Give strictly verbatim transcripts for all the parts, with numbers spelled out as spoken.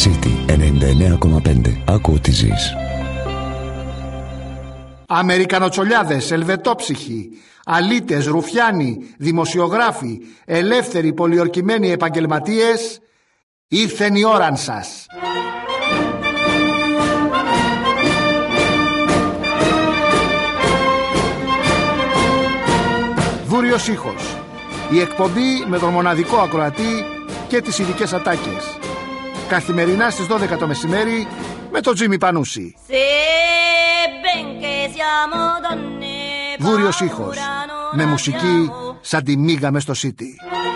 City ενενήντα εννέα κόμμα πέντε. Άκου ό,τι ζεις. Αμερικανοτσολιάδες, ελβετόψυχοι, αλήτες, ρουφιάνοι, δημοσιογράφοι, ελεύθεροι, πολιορκημένοι επαγγελματίες, ήρθεν η ώραν σας. Βούριος ήχος. Η εκπομπή με τον μοναδικό ακροατή και τις ειδικές ατάκες. Καθημερινά στις δώδεκα το μεσημέρι με τον Τζίμι Πανούση. Βούριος ήχος. Με μουσική σαν τη μίγα μες στο City.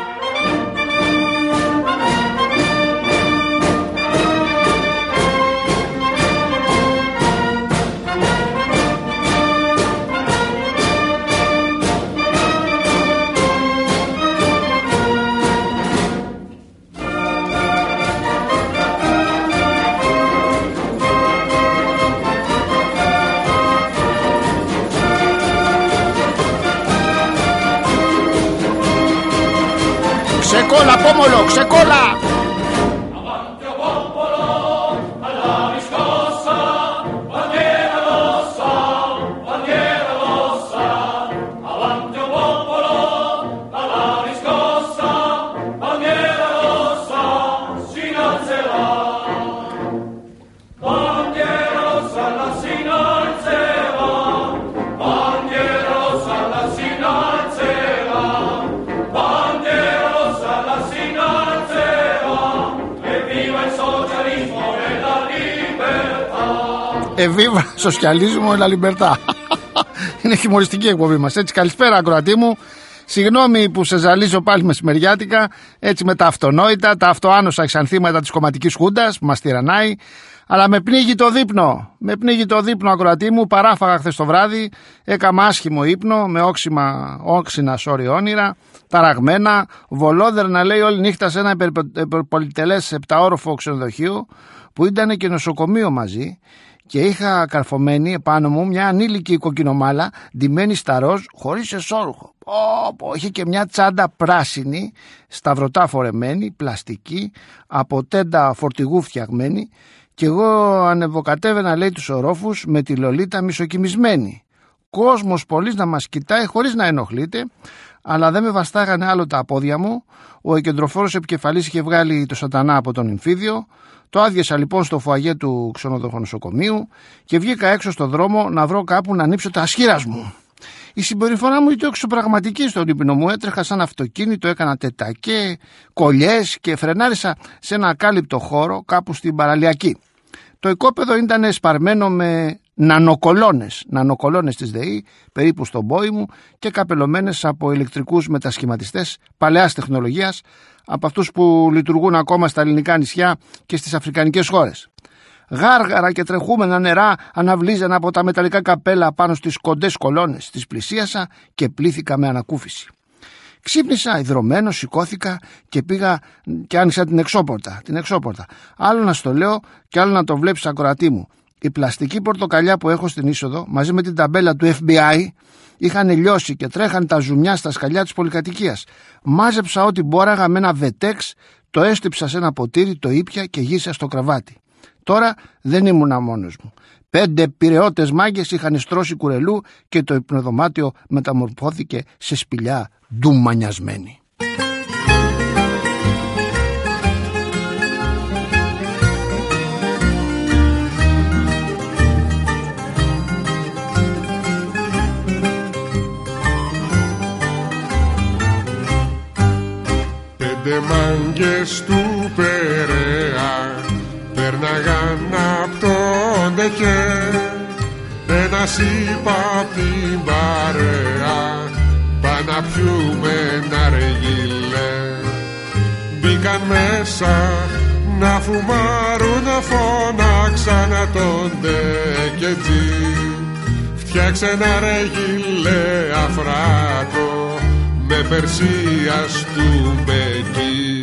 Ξεκόλα, πόμολο, ξεκόλα! Εβίβα σοσιαλίσμο e la libertà. Είναι χιουμοριστική εκπομπή μας. Έτσι, καλησπέρα ακροατή μου. Συγγνώμη που σε ζαλίζω πάλι μεσημεριάτικα, έτσι με τα αυτονόητα, τα αυτοάνωσα εξανθήματα της κομματικής χούντας που μας τυραννάει. Αλλά με πνίγει το δείπνο. Με πνίγει το δείπνο, ακροατή μου. Παράφαγα χθες το βράδυ. Έκαμα άσχημο ύπνο με όξιμα, όξινα σόρι όνειρα, ταραγμένα, βολόδερνα λέει όλη νύχτα σε ένα πολυτελές επταόροφο ξενοδοχείο που ήταν και νοσοκομείο μαζί. Και είχα καρφωμένη επάνω μου μια ανήλικη κοκκινομάλα ντυμένη στα ροζ χωρίς εσώρουχο. Πω, είχε και μια τσάντα πράσινη, σταυρωτά φορεμένη, πλαστική, από τέντα φορτηγού φτιαγμένη, και εγώ ανεβοκατέβαινα λέει τους ορόφους με τη Λολίτα μισοκοιμισμένη. Κόσμος πολλής να μας κοιτάει χωρίς να ενοχλείται, αλλά δεν με βαστάγανε άλλο τα πόδια μου. Ο εκεντροφόρος επικεφαλής είχε βγάλει το σατανά από τον Υμφίδιο. Το άδειασα λοιπόν στο φουαγέ του ξενοδοχονοσοκομείου και βγήκα έξω στον δρόμο να βρω κάπου να ανοίξω τα ασχήρας μου. Η συμπεριφορά μου ήταν εξωπραγματική στον ύπνο μου. Έτρεχα σαν αυτοκίνητο, έκανα τετακέ, κολλιές και φρενάρισα σε ένα ακάλυπτο χώρο κάπου στην παραλιακή. Το οικόπεδο ήταν σπαρμένο με νανοκολόνες, νανοκολόνες της ΔΕΗ, περίπου στον πόη μου, και καπελωμένες από ηλεκτρικούς μετασχηματιστές παλαιάς τεχνολογίας, από αυτούς που λειτουργούν ακόμα στα ελληνικά νησιά και στις αφρικανικές χώρες. Γάργαρα και τρεχούμενα νερά αναβλίζαν από τα μεταλλικά καπέλα πάνω στις κοντές κολόνες. Τις πλησίασα και πλήθηκα με ανακούφιση. Ξύπνησα ιδρωμένο, σηκώθηκα και πήγα και άνοιξα την εξώπορτα. Την εξώπορτα. Άλλο να στο λέω και άλλο να το βλέπεις ακροατή μου. Η πλαστική πορτοκαλιά που έχω στην είσοδο μαζί με την ταμπέλα του Εφ Μπι Άι είχαν λιώσει και τρέχαν τα ζουμιά στα σκαλιά της πολυκατοικίας. Μάζεψα ό,τι μπόραγα με ένα βετέξ, το έστυψα σε ένα ποτήρι, το ήπια και γύρισα στο κρεβάτι. Τώρα δεν ήμουνα μόνος μου. Πέντε πειραιώτες μάγκες είχαν στρώσει κουρελού και το υπνοδωμάτιο μεταμορφώθηκε σε σπηλιά ντουμανιασμένη. Πέντε μάγκες του Περαία πέρναγαν απ' τον Ντεκέ. Ένας είπα απ' την παρέα, πά να πιούμε ναργιλέ. Μπήκαν μέσα να φουμάρουν, να φώναξαν τον Ντεκετζή. Φτιάξε ναργιλέ αφράκο με Περσίας του Μπεκί.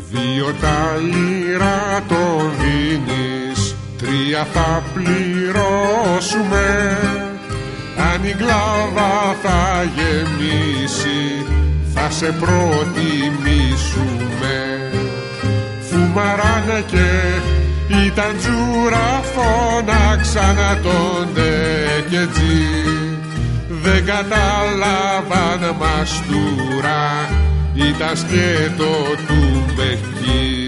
Δύο τα λίρα το δίνεις, τρία θα πληρώσουμε. Αν η κλάβα θα γεμίσει, θα σε προτιμήσουμε. Φουμαράνε και ήταν τζούρα, φώναξαν τον Ντεκετζή. Δεν κατάλαβαν μαστούρα, ήταν σκέτο του Μπεκί.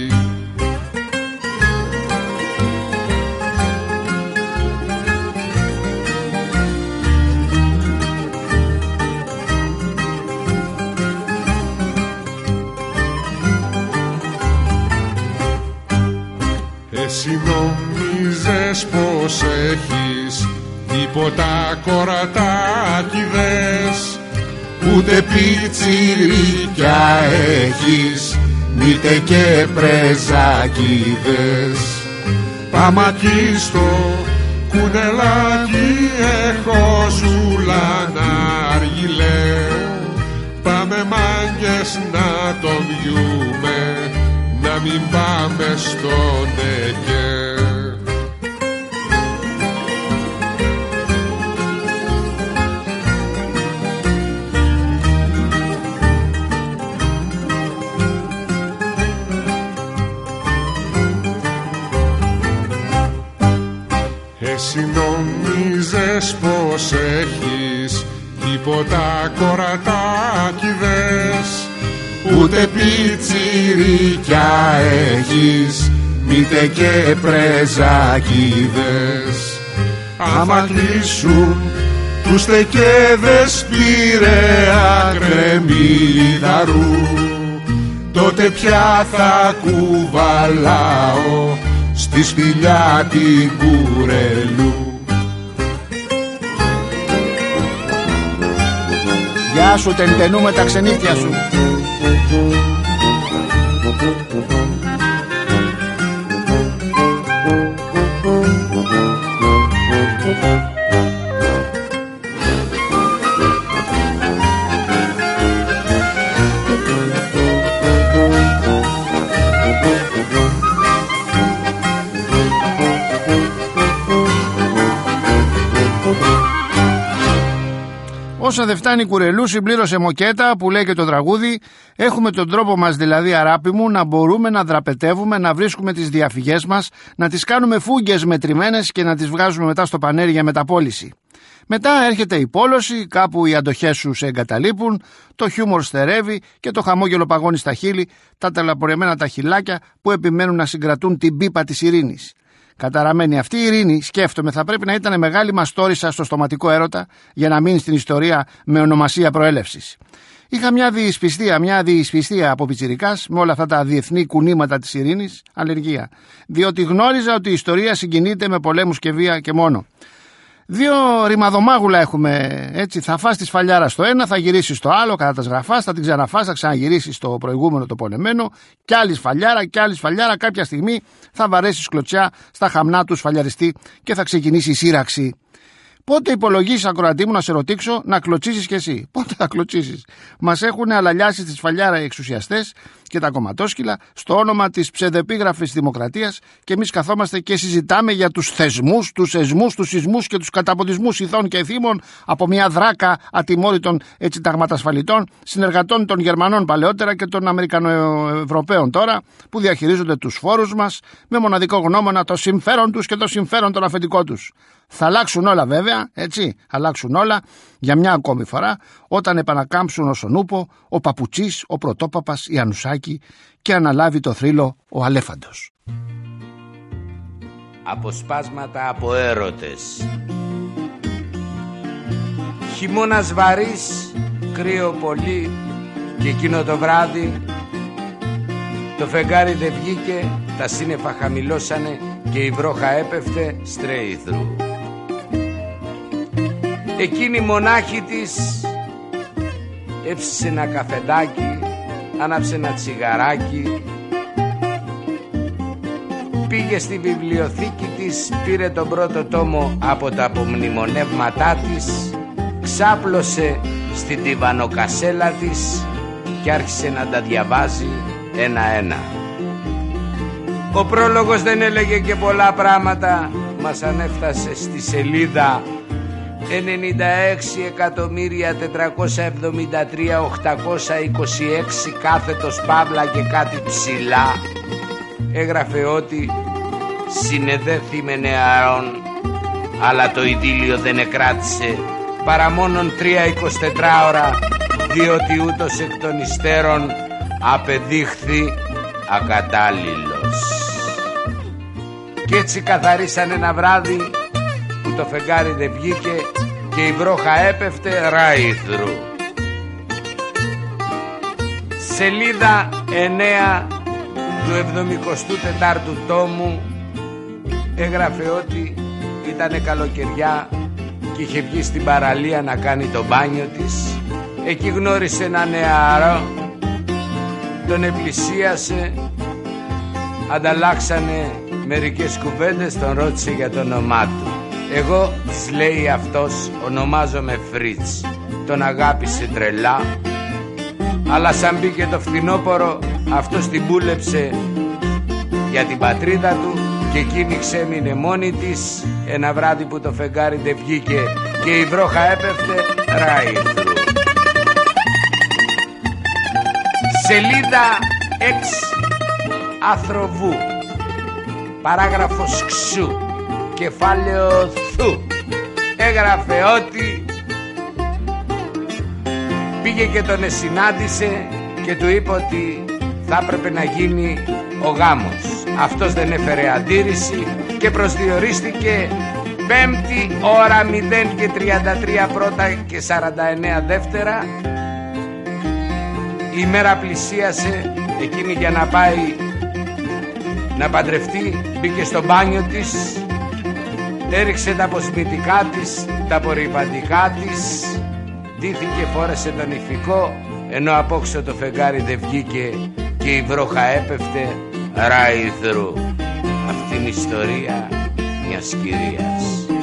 Εσύ νομίζες πως έχεις τίποτα κορατάκιδες, ούτε πιτσιρίκια έχεις, μήτε και πρεζάκιδες. Πάμε εκεί στο κουνελάκι, έχω ζουλάνα αργυλέ. Πάμε μάγκες να το βιούμε, να μην πάμε στον Εκέ. Εσύ νομίζες πως έχεις τίποτα κορατάκιδες, ούτε πιτσιρίκια έχεις, μήτε και πρεζάκιδες. Άμα κλείσουν τους τεκέδες Πειραιά κρεμμύδαρου, τότε πια θα κουβαλάω στη σπηλιά την Κουρελού. Γεια σου Τεντενού με τα ξενύχια σου. Όσα δεν φτάνει Κουρελού, συμπλήρωσε Μοκέτα που λέει και το τραγούδι. Έχουμε τον τρόπο μας δηλαδή, αράπη μου, να μπορούμε να δραπετεύουμε, να βρίσκουμε τις διαφυγές μας, να τις κάνουμε φούγγες μετρημένες και να τις βγάζουμε μετά στο πανέρι για μεταπώληση. Μετά έρχεται η πόλωση, κάπου οι αντοχές σου σε εγκαταλείπουν, το χιούμορ στερεύει και το χαμόγελο παγώνει στα χείλη, τα ταλαιπωρημένα τα χιλάκια που επιμένουν να συγκρατούν την πίπα της ειρήνης. Καταραμένη αυτή η ειρήνη, σκέφτομαι, θα πρέπει να ήταν μεγάλη μαστόρισα στο στοματικό έρωτα για να μείνει στην ιστορία με ονομασία προέλευσης. Είχα μια διεισπιστία, μια διεισπιστία από πιτσιρικάς με όλα αυτά τα διεθνή κουνήματα της ειρήνης, αλλεργία. Διότι γνώριζα ότι η ιστορία συγκινείται με πολέμους και βία και μόνο. Δύο ρημαδομάγουλα έχουμε, έτσι, θα φας τη σφαλιάρα στο ένα, θα γυρίσεις στο άλλο, κατά τα σγραφάς, θα την ξαναφάς, θα ξαναγυρίσεις στο προηγούμενο το πολεμένο, κι άλλη σφαλιάρα, κι άλλη σφαλιάρα, κάποια στιγμή θα βαρέσεις κλωτσιά στα χαμνά του σφαλιαριστή και θα ξεκινήσει η σύραξη. Πότε υπολογίσεις, ακροατή μου, να σε ρωτήξω να κλωτσίσεις κι εσύ? Πότε θα κλωτσίσεις? Μας έχουν αλαλιάσει στη σφαλιάρα οι εξουσιαστές και τα κομματόσκυλα στο όνομα της ψευδεπίγραφης δημοκρατίας και εμείς καθόμαστε και συζητάμε για τους θεσμούς, τους εσμούς, τους σεισμούς και τους καταποντισμούς ηθών και εθήμων από μια δράκα ατιμόρυτων έτσι ταγματασφαλιτών, συνεργατών των Γερμανών παλαιότερα και των Αμερικανοευρωπαίων τώρα, που διαχειρίζονται τους φόρους μας με μοναδικό γνώμονα το συμφέρον τους και το συμφέρον των αφεντικών τους. Θα αλλάξουν όλα βέβαια, έτσι, αλλάξουν όλα για μια ακόμη φορά όταν επανακάμψουν όσον ούπο ο Παπουτσής, ο Πρωτόπαπας, η Ανουσάκη και αναλάβει το θρύλο ο Αλέφαντος. Αποσπάσματα από έρωτες. Χειμώνας βαρύς, κρύο πολύ και εκείνο το βράδυ το φεγγάρι δεν βγήκε, τα σύννεφα χαμηλώσανε και η βρόχα έπεφτε στρέιθρου. Εκείνη η μονάχη της έψησε ένα καφεδάκι, άναψε ένα τσιγαράκι, πήγε στη βιβλιοθήκη της, πήρε τον πρώτο τόμο από τα απομνημονεύματά της, ξάπλωσε στην τιβανοκασέλα της και άρχισε να τα διαβάζει ένα-ένα. Ο πρόλογος δεν έλεγε και πολλά πράγματα. Μας ανέφτασε στη σελίδα ενενήντα έξι εκατομμύρια τετρακόσια εβδομήντα τρία χιλιάδες οκτακόσια είκοσι έξι κάθετος παύλα και κάτι ψηλά. Έγραφε ότι συνεδέθη με νεαρών, αλλά το ειδήλιο δεν εκράτησε παρά μόνον τρία εικοσιτέσσερα ώρα, διότι ούτως εκ των υστέρων απεδείχθη ακατάλληλος. Κι έτσι καθαρίσαν ένα βράδυ που το φεγγάρι δεν βγήκε και η βρόχα έπεφτε ράιθρου. Σελίδα εννέα του εβδομηκοστού τετάρτου τόμου έγραφε ότι ήτανε καλοκαιριά και είχε βγει στην παραλία να κάνει το μπάνιο της. Εκεί γνώρισε ένα νεαρό, τον επλησίασε, ανταλλάξανε μερικές κουβέντες, τον ρώτησε για το όνομά του. Εγώ, της λέει αυτός, ονομάζομαι Φρίτς. Τον αγάπησε τρελά, αλλά σαν μπήκε το φθινόπωρο, αυτός την πούλεψε για την πατρίδα του και εκείνη ξέμεινε μόνη της ένα βράδυ που το φεγγάρι δεν βγήκε και η βρόχα έπεφτε ράιθρου. Σελίδα έξι Αθροβού, παράγραφος Ξου, κεφάλαιο Θου, έγραφε ότι πήγε και τον συνάντησε και του είπε ότι θα έπρεπε να γίνει ο γάμος. Αυτός δεν έφερε αντίρρηση και προσδιορίστηκε πέμπτη ώρα μηδέν και τριάντα τρία πρώτα και σαράντα εννέα δεύτερα. Η μέρα πλησίασε, εκείνη για να πάει να παντρευτεί μπήκε στο μπάνιο της, έριξε τα αποσμητικά της, τα απορριπαντικά της, ντύθηκε, φόρεσε τον ηφικό, ενώ απόξω το φεγγάρι δεν βγήκε και η βρόχα έπεφτε ράιθρου. Αυτή είναι η ιστορία μιας κυρίας.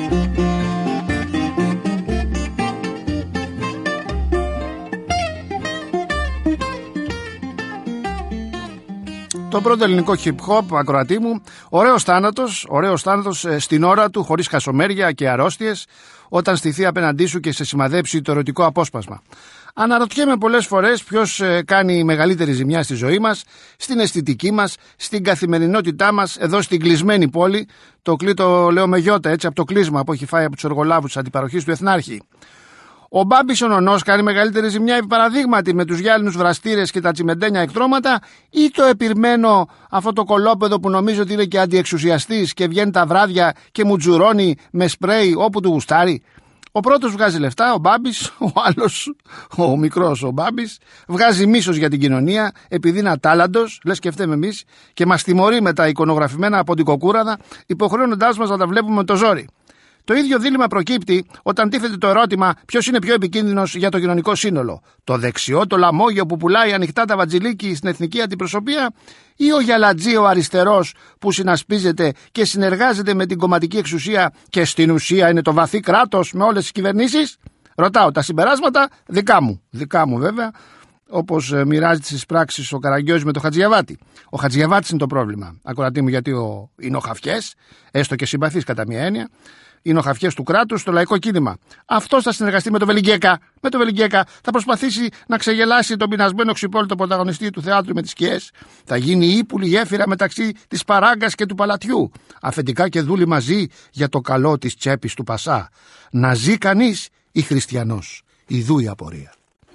Το πρώτο ελληνικό hip hop, ακροατή μου, ωραίος θάνατος, ωραίος θάνατος ε, στην ώρα του, χωρίς χασομέρια και αρρώστιες, όταν στηθεί απέναντί σου και σε σημαδέψει το ερωτικό απόσπασμα. Αναρωτιέμαι πολλές φορές ποιος ε, κάνει μεγαλύτερη ζημιά στη ζωή μας, στην αισθητική μας, στην καθημερινότητά μας, εδώ στην κλεισμένη πόλη. Το κλείτο λέω με γιώτα, έτσι, από το κλείσμα που έχει φάει από τους εργολάβους της αντιπαροχής του Εθνάρχη. Ο Μπάμπης ο Νονός κάνει μεγαλύτερη ζημιά επί παραδείγματι με τους γυάλινους βραστήρες και τα τσιμεντένια εκτρώματα, ή το επιρμένο αυτό το κολόπεδο που νομίζω ότι είναι και αντιεξουσιαστής και βγαίνει τα βράδια και μου τζουρώνει με σπρέι όπου του γουστάρει. Ο πρώτος βγάζει λεφτά, ο Μπάμπης, ο άλλος, ο μικρός ο Μπάμπης, βγάζει μίσος για την κοινωνία επειδή είναι ατάλλαντος, λες και φταίμε εμείς, και μας τιμωρεί με τα εικονογραφημένα από την κοκούραδα, υποχρεώνοντάς μας να τα βλέπουμε με το ζόρι. Το ίδιο δίλημμα προκύπτει όταν τίθεται το ερώτημα ποιος είναι πιο επικίνδυνος για το κοινωνικό σύνολο. Το δεξιό, το λαμόγιο που πουλάει ανοιχτά τα βατζιλίκι στην εθνική αντιπροσωπεία, ή ο γυαλατζή ο αριστερός που συνασπίζεται και συνεργάζεται με την κομματική εξουσία και στην ουσία είναι το βαθύ κράτος με όλες τις κυβερνήσεις. Ρωτάω, τα συμπεράσματα δικά μου. Δικά μου βέβαια, όπως μοιράζει τις πράξεις ο Καραγκιόζης με το Χατζιαβάτη. Ο Χατζιαβάτης είναι το πρόβλημα. Ακροατή μου, γιατί ο... είναι ο Χαφιές, έστω και συμπαθής κατά μία έννοια. Είναι ο Χαφιές του κράτους στο λαϊκό κίνημα. Αυτός θα συνεργαστεί με το Βελιγγέκα. Με το Βελιγγέκα θα προσπαθήσει να ξεγελάσει τον πεινασμένο ξυπόλυτο πρωταγωνιστή του θεάτρου με τις σκιές. Θα γίνει η ύπουλη γέφυρα μεταξύ της παράγκας και του παλατιού. Αφεντικά και δούλοι μαζί για το καλό της τσέπης του Πασά. Να ζει κανείς ή χριστιανός. Ιδού η απορία.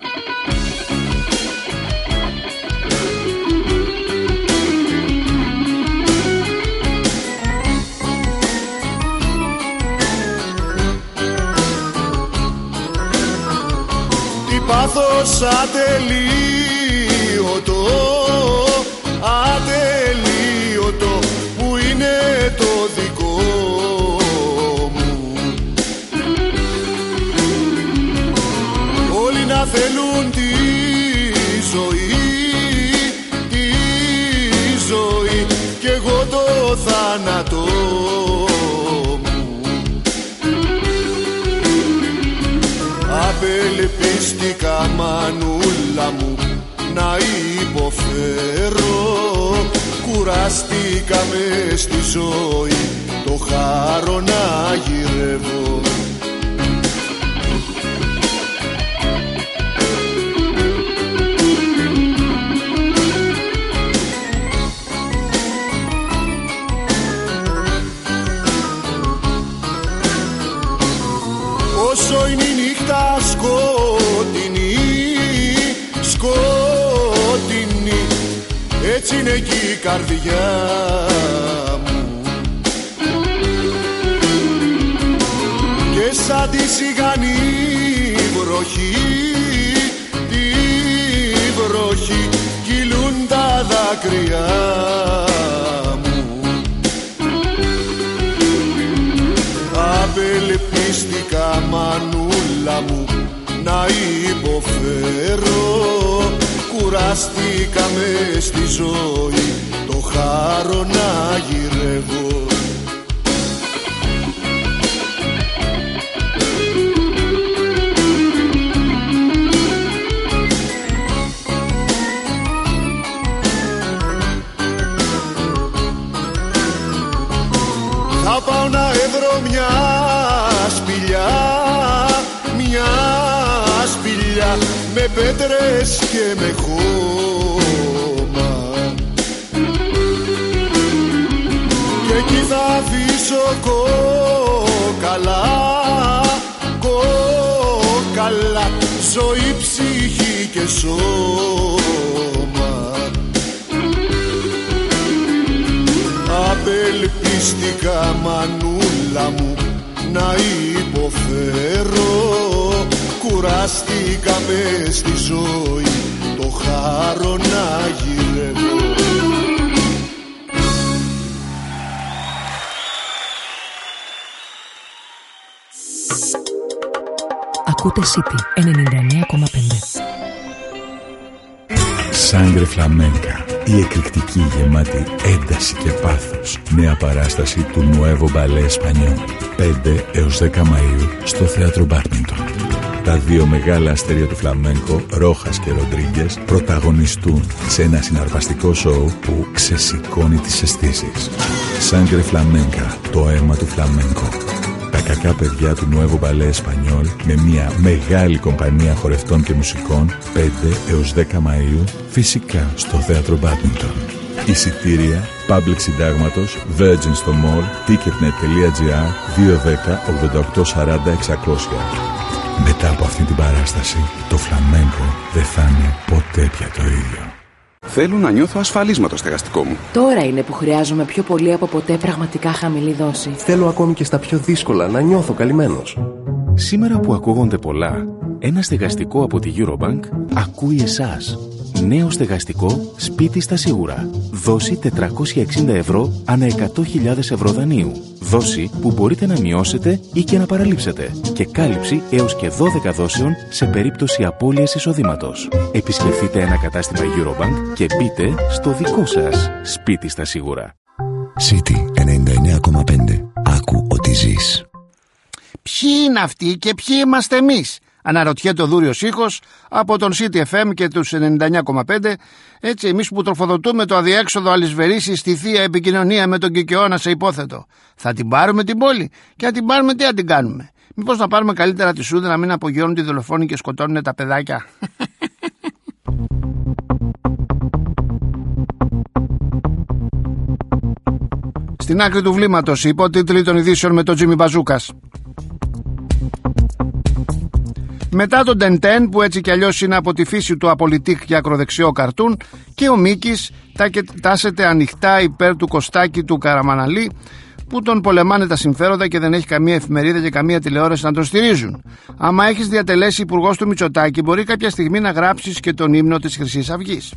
Πάθος ατελείωτο, ατελείωτο που είναι το δικό μου. Όλοι να θέλουν τη ζωή, τη ζωή κι εγώ το θάνατο. Απελπίστηκα μανούλα μου να υποφέρω, κουράστηκα κουραστήκαμε στη ζωή το χάρο να γυρεύω. Όσο είναι η νύχτα σκοτεινή, σκοτεινή, έτσι είναι και η καρδιά μου. Και σαν τη σιγανή βροχή, τη βροχή, κυλούν τα δάκρυα μου. Απελπίστηκα μανούλα μου να υποφέρω, κουραστήκαμε στη ζωή το χάρο να γυρεύω. Θα πάω να έβρω μια σπηλιά, μια σπηλιά με πέτρες και με χώμα, και εκεί θα αφήσω κόκαλα, κόκαλα, ζωή, ψυχή και σώμα. Απελπίστηκα μανούλα μου να υποφέρω, κουραστήκαμε στη ζωή το χάρο να γυρεύω. Ακούτε City ενενήντα εννέα κόμμα πέντε. Sangre Flamenca, η εκρηκτική γεμάτη ένταση και πάθος νέα παράσταση του Nuevo Ballet Español, πέντε έως δέκα Μαΐου στο θέατρο Μπάντμιντον. Τα δύο μεγάλα αστέρια του φλαμέγκο, Ρόχας και Ροντρίγκες, πρωταγωνιστούν σε ένα συναρπαστικό σοου που ξεσηκώνει τις αισθήσεις. Sangre Flamenca, το αίμα του φλαμέγκο. Τα κακά παιδιά του Nuevo Ballet Español με μια μεγάλη κομπανία χορευτών και μουσικών, πέντε έως δέκα Μαΐου, φυσικά στο θέατρο Μπάντμιντον. Εισιτήρια, Public Συντάγματος, Virgin στο Mall, ticketnet.gr, δύο δέκα ογδόντα οκτώ σαράντα εξακόσια. Μετά από αυτή την παράσταση, το φλαμέγκο δεν θα είναι ποτέ πια το ίδιο. Θέλω να νιώθω ασφαλής με το στεγαστικό μου. Τώρα είναι που χρειάζομαι πιο πολύ από ποτέ πραγματικά χαμηλή δόση. Θέλω ακόμη και στα πιο δύσκολα να νιώθω καλυμμένος. Σήμερα που ακούγονται πολλά, ένα στεγαστικό από τη Eurobank ακούει εσάς. Νέο στεγαστικό σπίτι στα σίγουρα. Δόση τετρακόσια εξήντα ευρώ ανά εκατό χιλιάδες ευρώ δανείου. Δόση που μπορείτε να μειώσετε ή και να παραλείψετε. Και κάλυψη έως και δώδεκα δόσεων σε περίπτωση απώλειας εισοδήματος. Επισκεφτείτε ένα κατάστημα Eurobank και μπείτε στο δικό σας σπίτι στα σίγουρα. City ενενήντα εννέα κόμμα πέντε. Άκου ότι ζεις. Ποιοι είναι αυτοί και ποιοι είμαστε εμείς? Αναρωτιέται ο Δούριος ήχος από τον City εφ εμ και τους ενενήντα εννέα κόμμα πέντε. Έτσι, εμείς που τροφοδοτούμε το αδιέξοδο αλυσβερίσι στη θεία επικοινωνία με τον Κικαιώνα σε υπόθετο. Θα την πάρουμε την πόλη? Και αν την πάρουμε, τι να την κάνουμε? Μήπως να πάρουμε καλύτερα τη Σούδα, να μην απογειώνουν τη δολοφόνοι και σκοτώνουν τα παιδάκια? Στην άκρη του βλήματος, υπότιτλοι των ειδήσεων με τον Τζίμι Μπαζούκας. Μετά τον Τεντέν, που έτσι κι αλλιώς είναι από τη φύση του απολυτικ και ακροδεξιό καρτούν, και ο Μίκης τάσεται ανοιχτά υπέρ του Κωστάκη του Καραμαναλή, που τον πολεμάνε τα συμφέροντα και δεν έχει καμία εφημερίδα και καμία τηλεόραση να τον στηρίζουν. Άμα έχεις διατελέσει υπουργός του Μητσοτάκη, μπορεί κάποια στιγμή να γράψεις και τον ύμνο της Χρυσής Αυγής.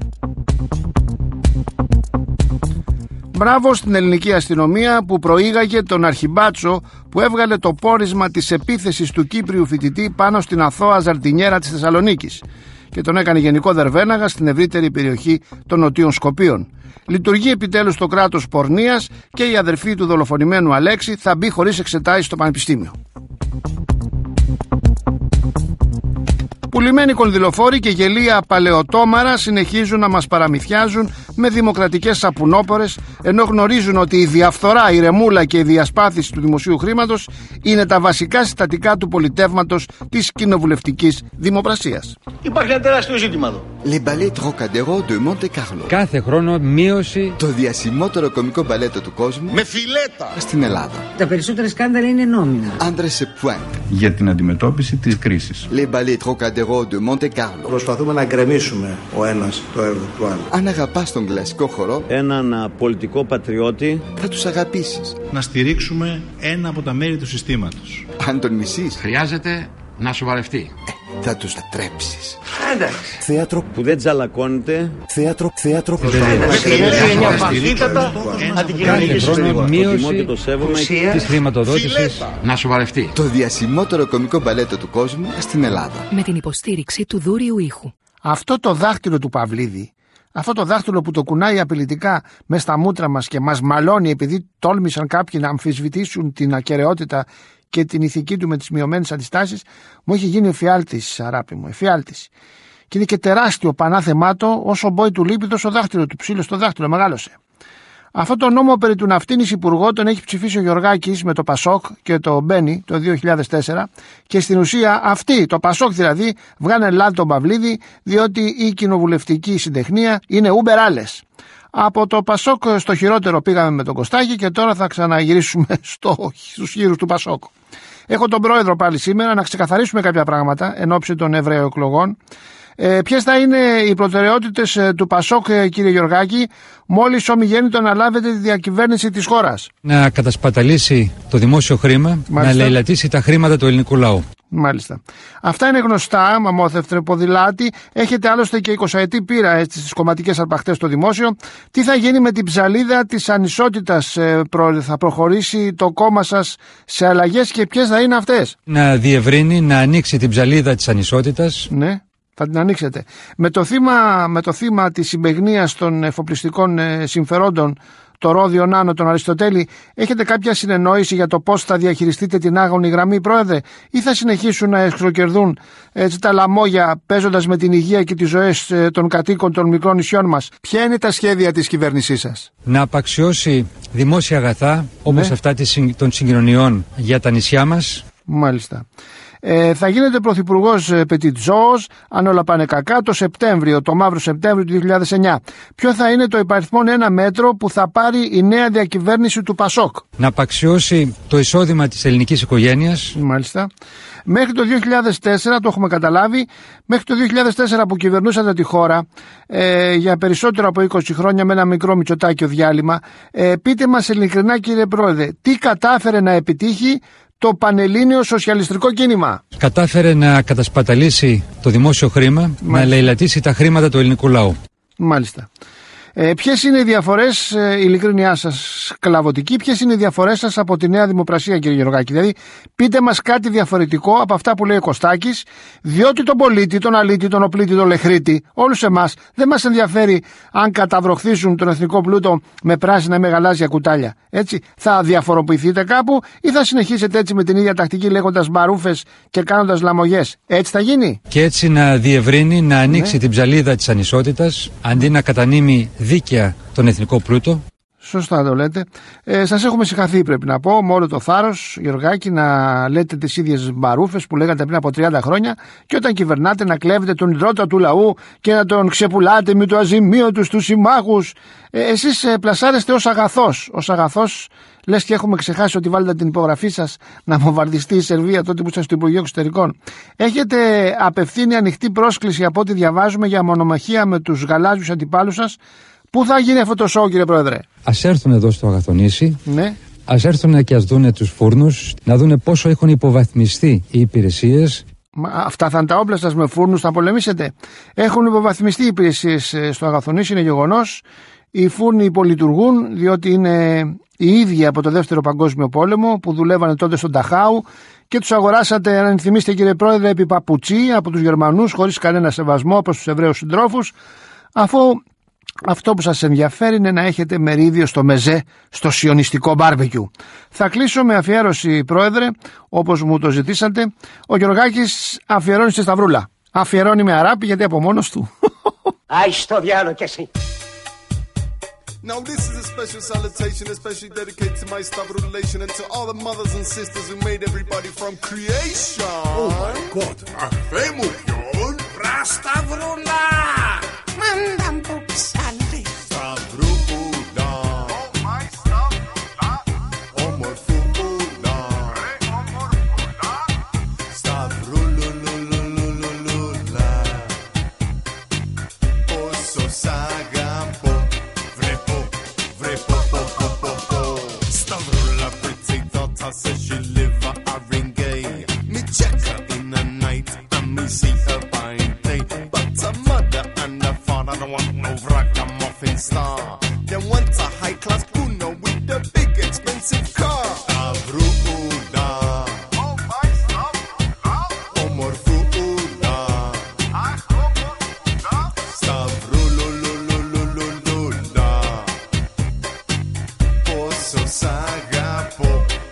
Μπράβο στην ελληνική αστυνομία που προήγαγε τον Αρχιμπάτσο που έβγαλε το πόρισμα της επίθεσης του Κύπριου φοιτητή πάνω στην αθώα ζαρτινιέρα της Θεσσαλονίκης και τον έκανε γενικό δερβέναγα στην ευρύτερη περιοχή των Νοτίων Σκοπίων. Λειτουργεί επιτέλους το κράτος πορνείας και η αδερφή του δολοφονημένου Αλέξη θα μπει χωρίς εξετάσεις στο πανεπιστήμιο. Πουλημένοι κονδυλοφόροι και γελία παλαιοτόμαρα συνεχίζουν να μας παραμυθιάζουν με δημοκρατικές σαπουνόπορες, ενώ γνωρίζουν ότι η διαφθορά, η ρεμούλα και η διασπάθηση του δημοσίου χρήματος είναι τα βασικά συστατικά του πολιτεύματος της κοινοβουλευτικής δημοπρασίας. Υπάρχει ένα τεράστιο ζήτημα εδώ. Les ballets Trocadéro de Monte Carlo. Κάθε χρόνο μείωση. Το διασημότερο κομικό μπαλέτο του κόσμου. Με φιλέτα. Στην Ελλάδα. Τα περισσότερα σκάνδαλα είναι νόμιμα. André σε pointe. Για την αντιμετώπιση της κρίσης. Les ballets Trocadéro de Monte Carlo. Προσπαθούμε να γκρεμίσουμε ο ένας το έργο του άλλου. Αν αγαπάς τον κλασικό χορό, έναν πολιτικό πατριώτη, θα τους αγαπήσεις. Να στηρίξουμε ένα από τα μέρη του συστήματος. Αν τον μισείς, χρειάζεται να σοβαρευτεί. Ε, θα τους τρέψεις. Εντάξει. Θέατρο που δεν τζαλακώνεται. Θέατρο, θέατρο που δεν Κάθε χρόνο μείωση της χρηματοδότησης. Να σοβαρευτεί. Το διασημότερο κομικό μπαλέτο του κόσμου στην Ελλάδα. Με την υποστήριξη του Δούριου Ήχου. Αυτό το δάχτυλο του Παυλίδη, αυτό το δάχτυλο που το κουνάει απειλητικά μες στα μούτρα μας και μας μαλώνει επειδή τόλμησαν κάποιοι να αμφισβητήσουν την ακεραιότητα και την ηθική του με τις μειωμένες αντιστάσεις, μου έχει γίνει εφιάλτης, αράπη μου, εφιάλτης. Και είναι και τεράστιο πανάθεμά το, όσο μπόι του λείπει τόσο δάχτυλο του, ψήλο στο δάχτυλο, μεγάλωσε. Αυτό το νόμο περί του Ναυτίνης Υπουργό τον έχει ψηφίσει ο Γιωργάκης με το Πασόκ και το Μπένι το δύο χιλιάδες τέσσερα και στην ουσία αυτοί, το Πασόκ δηλαδή, βγάνε λάδι τον Παυλίδη, διότι η κοινοβουλευτική συντεχνία είναι ούμπερ άλλες. Από το Πασόκ στο χειρότερο πήγαμε με τον Κωστάκη και τώρα θα ξαναγυρίσουμε στο, στους γύρους του Πασόκ. Έχω τον πρόεδρο πάλι σήμερα να ξεκαθαρίσουμε κάποια πράγματα εν ώψη των ευρωεκλογών. Ε, ποιες θα είναι οι προτεραιότητες ε, του Πασόκ, ε, κύριε Γιωργάκη, μόλις ομιγέννητο αναλάβετε τη διακυβέρνηση της χώρας? Να κατασπαταλήσει το δημόσιο χρήμα, μάλιστα, να λαιλατίσει τα χρήματα του ελληνικού λαού. Μάλιστα. Αυτά είναι γνωστά, μαμόθευτρε ποδηλάτη. Έχετε άλλωστε και εικοσαετή πείρα έτσι, στις κομματικές αρπαχτές στο δημόσιο. Τι θα γίνει με την ψαλίδα της ανισότητας, ε, προ, θα προχωρήσει το κόμμα σας σε αλλαγές και ποιες θα είναι αυτές? Να διευρύνει, να ανοίξει την ψαλίδα της ανισότητας. Ναι. Θα την ανοίξετε. Με το θύμα, με το θύμα της συμπαιγνίας των εφοπλιστικών ε, συμφερόντων, το Ρόδιο Νάνο, τον Αριστοτέλη, έχετε κάποια συνεννόηση για το πώς θα διαχειριστείτε την άγωνη γραμμή, πρόεδρε, ή θα συνεχίσουν να εξοκερδούν έτσι τα λαμόγια παίζοντας με την υγεία και τις ζωές ε, των κατοίκων των μικρών νησιών μας? Ποια είναι τα σχέδια της κυβέρνησής σας? Να απαξιώσει δημόσια αγαθά όπως ναι, αυτά των συγκοινωνιών για τα νησιά μας. Μάλιστα. Ε, θα γίνετε πρωθυπουργός Petit Zoos, αν όλα πάνε κακά, το Σεπτέμβριο, το μαύρο Σεπτέμβριο του δύο χιλιάδες εννιά. Ποιο θα είναι το υπαριθμόν ένα μέτρο που θα πάρει η νέα διακυβέρνηση του Πασόκ? Να απαξιώσει το εισόδημα της ελληνικής οικογένειας. Μάλιστα. Μέχρι το δύο χιλιάδες τέσσερα, το έχουμε καταλάβει, μέχρι το δύο χιλιάδες τέσσερα που κυβερνούσατε τη χώρα ε, για περισσότερο από είκοσι χρόνια με ένα μικρό Μητσοτάκιο διάλειμμα, ε, πείτε μας ειλικρινά, κύριε Πρόεδρε, τι κατάφερε να επιτύχει το πανελλήνιο σοσιαλιστικό κίνημα? Κατάφερε να κατασπαταλήσει το δημόσιο χρήμα, μάλιστα, να λαιλατίσει τα χρήματα του ελληνικού λαού. Μάλιστα. Ε, ποιες είναι οι διαφορές, ε, ειλικρινιά σας κλαβωτική, ποιες είναι οι διαφορές σας από τη Νέα Δημοπρασία, κύριε Γεωργάκη? Δηλαδή, πείτε μας κάτι διαφορετικό από αυτά που λέει ο Κωστάκης, διότι τον πολίτη, τον αλήτη, τον οπλίτη, τον λεχρίτη, όλους εμάς δεν μας ενδιαφέρει αν καταβροχθήσουν τον εθνικό πλούτο με πράσινα ή με γαλάζια κουτάλια. Έτσι, θα διαφοροποιηθείτε κάπου ή θα συνεχίσετε έτσι με την ίδια τακτική λέγοντας μπαρούφες και κάνοντας λαμογές? Έτσι θα γίνει? Και έτσι να διευρύνει, να ανοίξει ναι, την ψαλίδα της ανισότητας, αντί να κατανείμει δίκαια τον εθνικό πλούτο. Σωστά το λέτε. Ε, σας έχουμε συγχαθεί, πρέπει να πω, με όλο το θάρρος, Γιωργάκη, να λέτε τις ίδιες μπαρούφες που λέγατε πριν από τριάντα χρόνια και όταν κυβερνάτε να κλέβετε τον ιδρώτα του λαού και να τον ξεπουλάτε με το αζημίωτο στους συμμάχους. Ε, εσείς ε, πλασάρεστε ως αγαθός. Ως αγαθός, λες και έχουμε ξεχάσει ότι βάλετε την υπογραφή σας να βομβαρδιστεί η Σερβία τότε που είστε στο Υπουργείο Εξωτερικών. Έχετε απευθύνει ανοιχτή πρόσκληση από ό,τι διαβάζουμε για μονομαχία με τους γαλάζιους αντιπάλους σας. Πού θα γίνει αυτό το σοου, κύριε Πρόεδρε? Ας έρθουν εδώ στο Αγαθονήσι, ναι, ας έρθουν και ας δούνε τους φούρνους, να δούνε πόσο έχουν υποβαθμιστεί οι υπηρεσίες. Μα αυτά θα είναι τα όπλα σας, με φούρνους θα πολεμήσετε? Έχουν υποβαθμιστεί οι υπηρεσίες στο Αγαθονήσι, είναι γεγονός. Οι φούρνοι υπολειτουργούν, διότι είναι οι ίδιοι από το Δεύτερο Παγκόσμιο Πόλεμο που δουλεύανε τότε στον Ταχάου και τους αγοράσατε, αν θυμίστε, κύριε Πρόεδρε, επί παπουτσί από τους Γερμανούς, χωρίς κανένα σεβασμό προς τους Εβραίους συντρόφους, αφού αυτό που σας ενδιαφέρει είναι να έχετε μερίδιο στο μεζέ, στο σιωνιστικό μπάρμπεκιου. Θα κλείσω με αφιέρωση, Πρόεδρε, όπως μου το ζητήσατε. Ο Γιωργάκης αφιερώνει στη Σταυρούλα. Αφιερώνει με αράπη γιατί από μόνος του. Άι στο διάλο κι εσύ. Now this is a special salutation, especially dedicated to my Stavrulation and to all the mothers and sisters who made everybody from creation. Oh my God, αφέ μου ποιον, Πρασταυρούλα. Μάντα μου ψάλε. Σταυρούλα. Oh my Σταυρούλα. Ομορφούλα. Ρε ομορφούλα. Σταυρούλουλουλουλουλουλουλα. Πόσο σ' αγαπώ. Says she live a Haringey. Me check her in the night and me see her by day. But her mother and her father don't want no ragamuffin star. They want a high class Puno with the big expensive car. Stavruda. Oh my Stavruda. Omorfuda. Ah, Omorfuda. Stavrulululululula. Posso sagapo.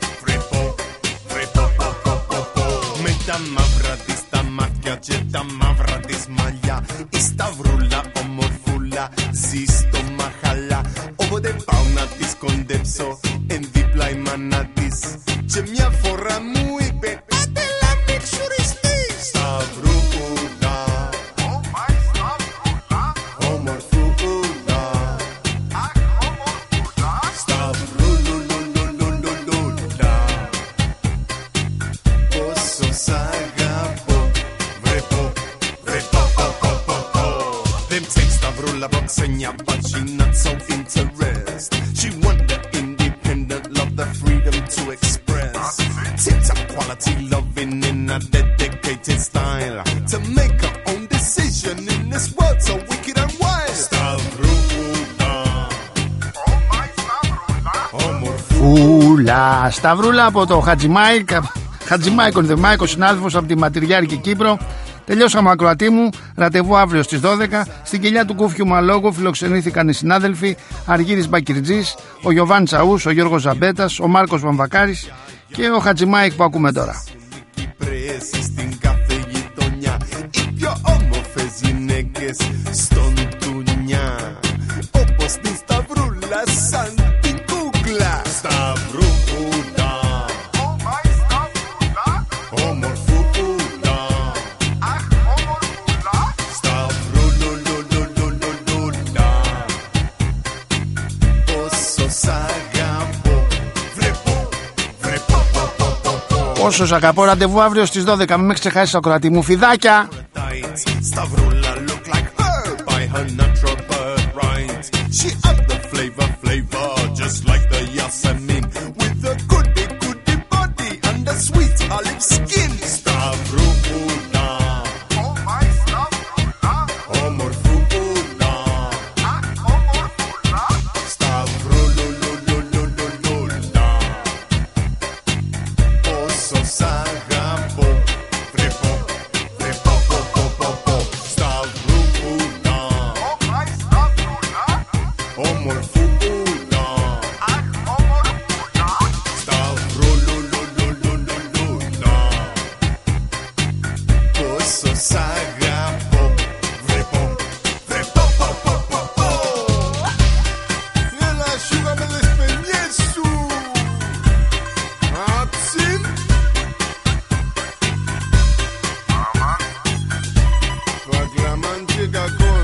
Τα μαύρα της τα μάτια και τα μαύρα της μαλλιά. Η Σταυρούλα ομορφούλα ζει στο μαχαλά. Όποτε πάω να της κοντέψω εν δίπλα η μάνα της. Και μια φορά μου είπε άντε λα μη ξουριστείς. Σταυρούλα. Oh my Σταυρούλα. Ομορφούλα. Αχ ομορφούλα. Σταυρούλουλουλουλουλουλουλα. Πόσο σ' αγαπώ. Βρεπώ, βρεπώ, πω, πω, πω, πω. Them take Stavroula Boxenia, but she not so interest. She want the independent love, the freedom to express. Tip-top quality loving in a dedicated style. To make her own decision in this world so wicked and wild. Stavroula. Oh my Stavroula. Ομορφούλα. Σταυρούλα από το Χατζημάικ. Χατζημάικον Δεμάικο, συνάδελφος από τη Ματριάρικη Κύπρο. Τελειώσαμε, ακροατή μου. Ραντεβού αύριο στις δώδεκα. Στην κοιλιά του Κούφιου Μαλόγου φιλοξενήθηκαν οι συνάδελφοι Αργύρης Μπακυρτζής, ο Γιωβάν Τσαούς, ο Γιώργος Ζαμπέτας, ο Μάρκος Βαμβακάρης και ο Χατζημάικ που ακούμε τώρα. Στην κάθε γειτονιά οι πιο όμορφες γυναίκες στον τουνιά. Όπως την Σταυρούλα σαν την κούκλα. Σταυρούλα. Oh my Σταυρούλα. Ομορφούλα. Αχ ομορφούλα. Σταυρούλουλουλουλουλουλουλα. Πόσο σ' αγαπώ. Βρεπώ, βρεπώ, πω, πω, πω, πω. Όσο σ' αγαπώ, ραντεβού αύριο στις δώδεκα. Μην με ξεχάσεις, ακροατή μου. Φιδάκια! Stavroula look like her by her natural birth right. She had the flavor, flavor, just like the Yasemin, with a goody, goody body and a sweet olive skin. Stavroula. Oh my Stavroula. Omorfula. Ah, omorfula. Stavrulululululula. Πόσο σ' αγαπώ. Βρεπώ, βρεπώ, πω, πω, πω, πω. Σταυρούλα. Oh my Σταυρούλα. Ομορφούλα. Αχ, ομορφούλα. Σταυρούλουλουλουλουλουλουλα. Πόσο σ' αγαπώ. Βρεπώ, βρεπώ, πω, πω, πω, πω. Έλα, σούγα με τις παινιές σου. Ατσιν. Παγκλαμάν και κακόν.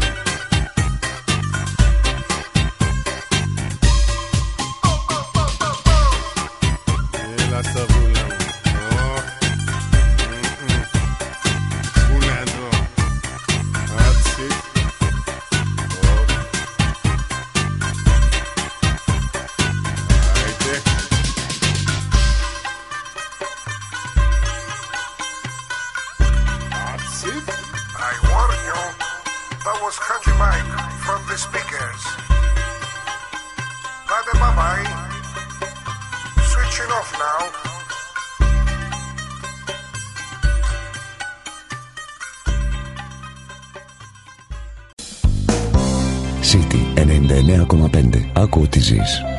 Έλα Σταυρούλα μου. Πού να εδώ. Άτσι. Άιτε. Άτσι. I warn you, that was Haji Mike from the speakers. Bye bye. Switching off now. City ενενήντα εννέα κόμμα πέντε. Άκου τι ζεις.